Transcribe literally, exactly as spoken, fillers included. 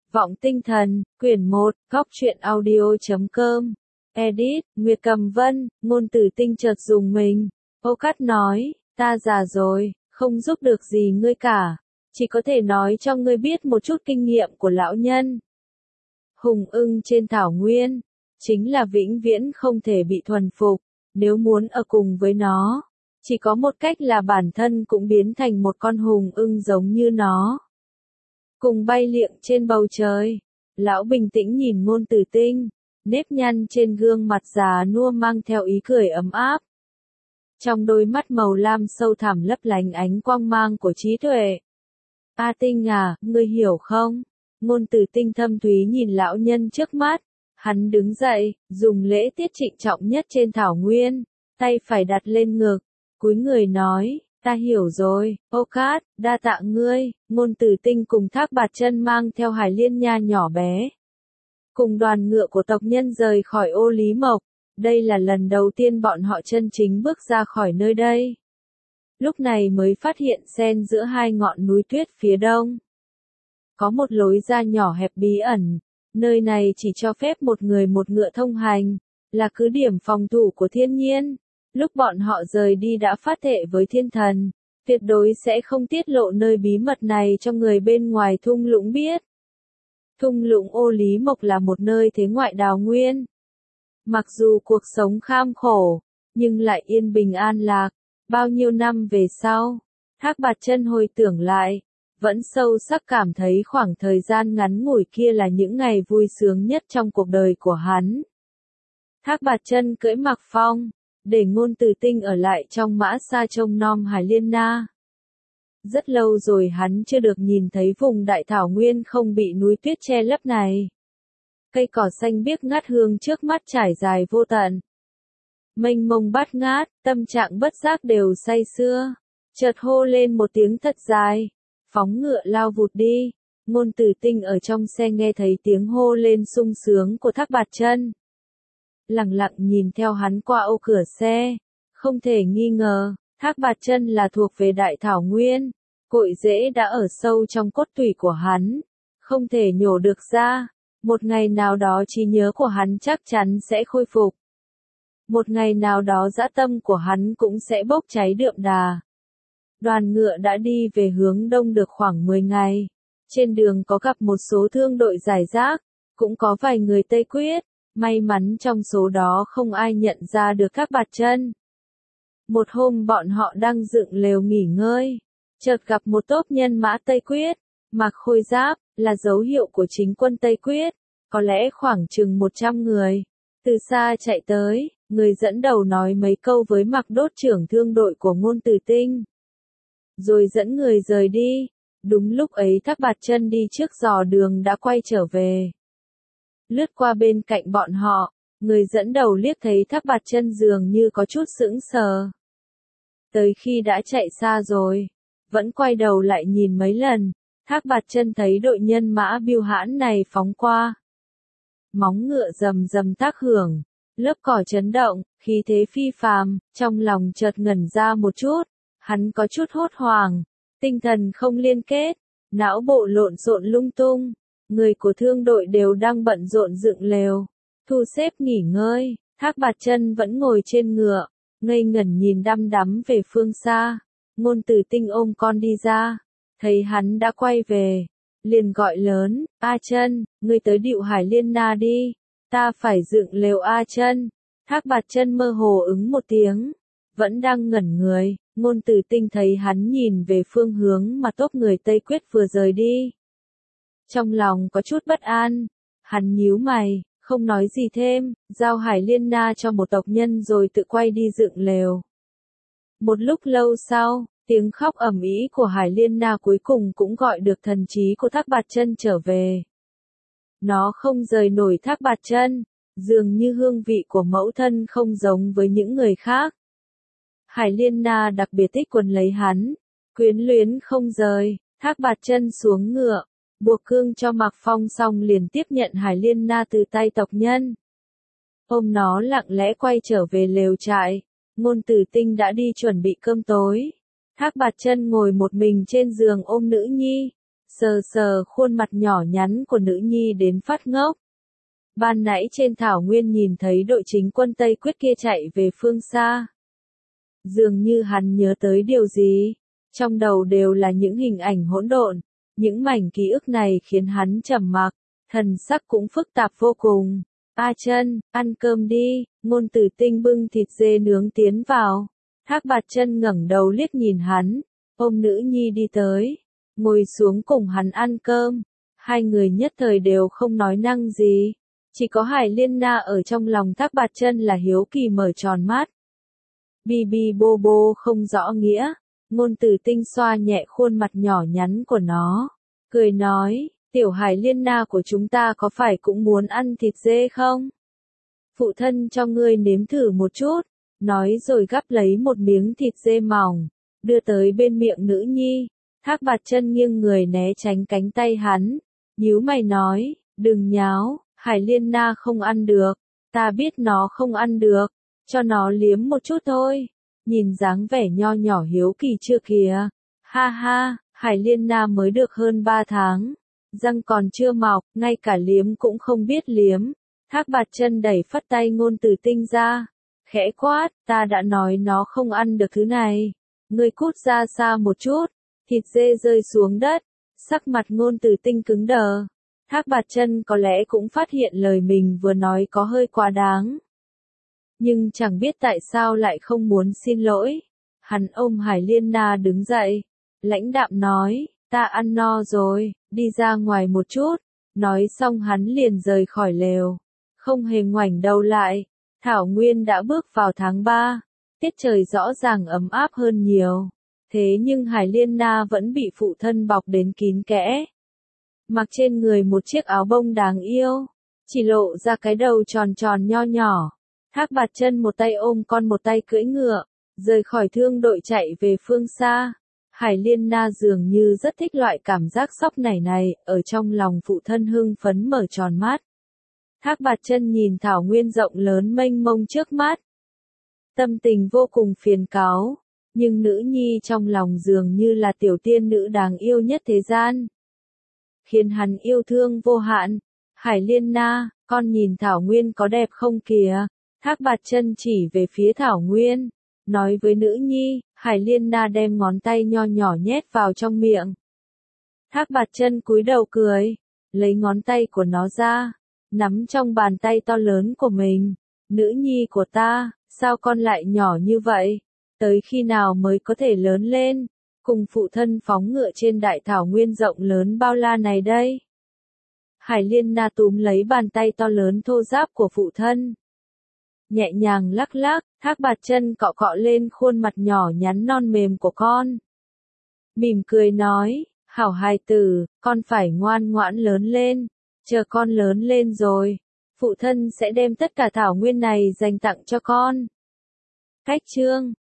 Vọng Tinh Thần, quyển một, góc truyện audio chấm com. Edit, Nguyệt Cầm Vân, ngôn từ tinh chợt dùng mình. Ô Cát nói, ta già rồi, không giúp được gì ngươi cả. Chỉ có thể nói cho ngươi biết một chút kinh nghiệm của lão nhân. Hùng ưng trên thảo nguyên, chính là vĩnh viễn không thể bị thuần phục. Nếu muốn ở cùng với nó, chỉ có một cách là bản thân cũng biến thành một con hùng ưng giống như nó. Cùng bay liệng trên bầu trời, lão bình tĩnh nhìn Ngôn Từ Tinh, nếp nhăn trên gương mặt già nua mang theo ý cười ấm áp. Trong đôi mắt màu lam sâu thẳm lấp lánh ánh quang mang của trí tuệ. A Tinh à, ngươi hiểu không? Ngôn Từ Tinh thâm thúy nhìn lão nhân trước mắt, hắn đứng dậy, dùng lễ tiết trịnh trọng nhất trên thảo nguyên, tay phải đặt lên ngực, cúi người nói. Ta hiểu rồi, Ô Cát, đa tạ ngươi. Ngôn Từ Tinh cùng Thác Bạt Chân mang theo Hải Liên Nha nhỏ bé, cùng đoàn ngựa của tộc nhân rời khỏi Ô Lý Mộc. Đây là lần đầu tiên bọn họ chân chính bước ra khỏi nơi đây. Lúc này mới phát hiện xen giữa hai ngọn núi tuyết phía đông. Có một lối ra nhỏ hẹp bí ẩn, nơi này chỉ cho phép một người một ngựa thông hành, là cứ điểm phòng thủ của thiên nhiên. Lúc bọn họ rời đi đã phát thệ với thiên thần, tuyệt đối sẽ không tiết lộ nơi bí mật này cho người bên ngoài thung lũng biết. Thung lũng Ô Lý Mộc là một nơi thế ngoại đào nguyên. Mặc dù cuộc sống kham khổ, nhưng lại yên bình an lạc. Bao nhiêu năm về sau, Thác Bạt Chân hồi tưởng lại, vẫn sâu sắc cảm thấy khoảng thời gian ngắn ngủi kia là những ngày vui sướng nhất trong cuộc đời của hắn. Thác Bạt Chân cưỡi Mạc Phong, để Ngôn Từ Tinh ở lại trong mã xa trông nom Hải Liên Na. Rất lâu rồi hắn chưa được nhìn thấy vùng đại thảo nguyên không bị núi tuyết che lấp này. Cây cỏ xanh biếc ngát hương trước mắt trải dài vô tận. Mênh mông bát ngát, tâm trạng bất giác đều say sưa. Chợt hô lên một tiếng thật dài, phóng ngựa lao vụt đi. Ngôn Từ Tinh ở trong xe nghe thấy tiếng hô lên sung sướng của Thác Bạt Chân. Lặng lặng nhìn theo hắn qua ô cửa xe, không thể nghi ngờ, Thác Bạt Chân là thuộc về đại thảo nguyên, cội rễ đã ở sâu trong cốt tủy của hắn, không thể nhổ được ra. Một ngày nào đó trí nhớ của hắn chắc chắn sẽ khôi phục. Một ngày nào đó dã tâm của hắn cũng sẽ bốc cháy đượm đà. Đoàn ngựa đã đi về hướng đông được khoảng mười ngày. Trên đường có gặp một số thương đội rải rác, cũng có vài người Tây Quyết. May mắn trong số đó không ai nhận ra được Thác Bạt Chân. Một hôm bọn họ đang dựng lều nghỉ ngơi, chợt gặp một tốp nhân mã Tây Quyết, mặc khôi giáp, là dấu hiệu của chính quân Tây Quyết, có lẽ khoảng chừng một trăm người. Từ xa chạy tới, người dẫn đầu nói mấy câu với Mạc Đốt trưởng thương đội của Ngôn Từ Tinh, rồi dẫn người rời đi. Đúng lúc ấy Thác Bạt Chân đi trước dò đường đã quay trở về. Lướt qua bên cạnh bọn họ, người dẫn đầu liếc thấy Thác Bạt Chân dường như có chút sững sờ. Tới khi đã chạy xa rồi, vẫn quay đầu lại nhìn mấy lần, Thác Bạt Chân thấy đội nhân mã biêu hãn này phóng qua. Móng ngựa rầm rầm tác hưởng, lớp cỏ chấn động, khí thế phi phàm, trong lòng chợt ngẩn ra một chút, hắn có chút hốt hoảng, tinh thần không liên kết, não bộ lộn xộn lung tung. Người của thương đội đều đang bận rộn dựng lều, thu xếp nghỉ ngơi. Thác Bạt Chân vẫn ngồi trên ngựa, ngây ngẩn nhìn đăm đắm về phương xa. Ngôn Từ Tinh ôm con đi ra, thấy hắn đã quay về, liền gọi lớn, A Chân, ngươi tới điệu Hải Liên Na đi, ta phải dựng lều A Chân. Thác Bạt Chân mơ hồ ứng một tiếng, vẫn đang ngẩn người. Ngôn Từ Tinh thấy hắn nhìn về phương hướng mà tốp người Tây Quyết vừa rời đi. Trong lòng có chút bất an, hắn nhíu mày, không nói gì thêm, giao Hải Liên Na cho một tộc nhân rồi tự quay đi dựng lều. Một lúc lâu sau, tiếng khóc ầm ĩ của Hải Liên Na cuối cùng cũng gọi được thần trí của Thác Bạt Chân trở về. Nó không rời nổi Thác Bạt Chân, dường như hương vị của mẫu thân không giống với những người khác. Hải Liên Na đặc biệt thích quấn lấy hắn, quyến luyến không rời. Thác Bạt Chân xuống ngựa, buộc cương cho Mạc Phong xong liền tiếp nhận Hải Liên Na từ tay tộc nhân. Ôm nó lặng lẽ quay trở về lều trại. Ngôn Từ Tinh đã đi chuẩn bị cơm tối. Thác Bạt Chân ngồi một mình trên giường ôm nữ nhi, sờ sờ khuôn mặt nhỏ nhắn của nữ nhi đến phát ngốc. Ban nãy trên thảo nguyên nhìn thấy đội chính quân Tây Quyết kia chạy về phương xa. Dường như hắn nhớ tới điều gì, trong đầu đều là những hình ảnh hỗn độn, những mảnh ký ức này khiến hắn trầm mặc, thần sắc cũng phức tạp vô cùng. A Chân, ăn cơm đi, Ngôn Tử Tinh bưng thịt dê nướng tiến vào. Thác Bạt Chân ngẩng đầu liếc nhìn hắn, ôm nữ nhi đi tới, ngồi xuống cùng hắn ăn cơm. Hai người nhất thời đều không nói năng gì, chỉ có Hải Liên Na ở trong lòng Thác Bạt Chân là hiếu kỳ mở tròn mắt. Bi bi bô bô không rõ nghĩa, Ngôn Tử Tinh xoa nhẹ khuôn mặt nhỏ nhắn của nó, cười nói, tiểu Hải Liên Na của chúng ta có phải cũng muốn ăn thịt dê không? Phụ thân cho ngươi nếm thử một chút, nói rồi gắp lấy một miếng thịt dê mỏng, đưa tới bên miệng nữ nhi. Thác Bạt Chân nghiêng người né tránh cánh tay hắn, nhíu mày nói, đừng nháo, Hải Liên Na không ăn được, ta biết nó không ăn được, cho nó liếm một chút thôi. Nhìn dáng vẻ nho nhỏ hiếu kỳ chưa kìa. Ha ha, Hải Liên Na mới được hơn ba tháng, răng còn chưa mọc, ngay cả liếm cũng không biết liếm. Thác Bạt Chân đẩy phất tay Ngôn Tử Tinh ra, khẽ quát, ta đã nói nó không ăn được thứ này, ngươi cút ra xa một chút. Thịt dê rơi xuống đất, sắc mặt Ngôn Tử Tinh cứng đờ. Thác Bạt Chân có lẽ cũng phát hiện lời mình vừa nói có hơi quá đáng, nhưng chẳng biết tại sao lại không muốn xin lỗi. Hắn ôm Hải Liên Na đứng dậy, lãnh đạm nói, ta ăn no rồi, đi ra ngoài một chút. Nói xong hắn liền rời khỏi lều, không hề ngoảnh đầu lại. Thảo Nguyên đã bước vào tháng ba, tiết trời rõ ràng ấm áp hơn nhiều. Thế nhưng Hải Liên Na vẫn bị phụ thân bọc đến kín kẽ. Mặc trên người một chiếc áo bông đáng yêu, chỉ lộ ra cái đầu tròn tròn nho nhỏ. Thác Bạt Chân một tay ôm con một tay cưỡi ngựa, rời khỏi thương đội chạy về phương xa. Hải Liên Na dường như rất thích loại cảm giác sóc nảy này, ở trong lòng phụ thân hưng phấn mở tròn mắt. Thác Bạt Chân nhìn thảo nguyên rộng lớn mênh mông trước mắt, tâm tình vô cùng phiền cáu, nhưng nữ nhi trong lòng dường như là tiểu tiên nữ đáng yêu nhất thế gian, khiến hắn yêu thương vô hạn. Hải Liên Na, con nhìn thảo nguyên có đẹp không kìa? Thác Bạt Chân chỉ về phía thảo nguyên, nói với nữ nhi. Hải Liên Na đem ngón tay nho nhỏ nhét vào trong miệng. Thác Bạt Chân cúi đầu cười, lấy ngón tay của nó ra, nắm trong bàn tay to lớn của mình. Nữ nhi của ta, sao con lại nhỏ như vậy? Tới khi nào mới có thể lớn lên, cùng phụ thân phóng ngựa trên đại thảo nguyên rộng lớn bao la này đây? Hải Liên Na túm lấy bàn tay to lớn thô ráp của phụ thân, nhẹ nhàng lắc lắc. Thác Bạt Chân cọ cọ lên khuôn mặt nhỏ nhắn non mềm của con, mỉm cười nói, hảo hài tử, con phải ngoan ngoãn lớn lên, chờ con lớn lên rồi, phụ thân sẽ đem tất cả thảo nguyên này dành tặng cho con. Cách chương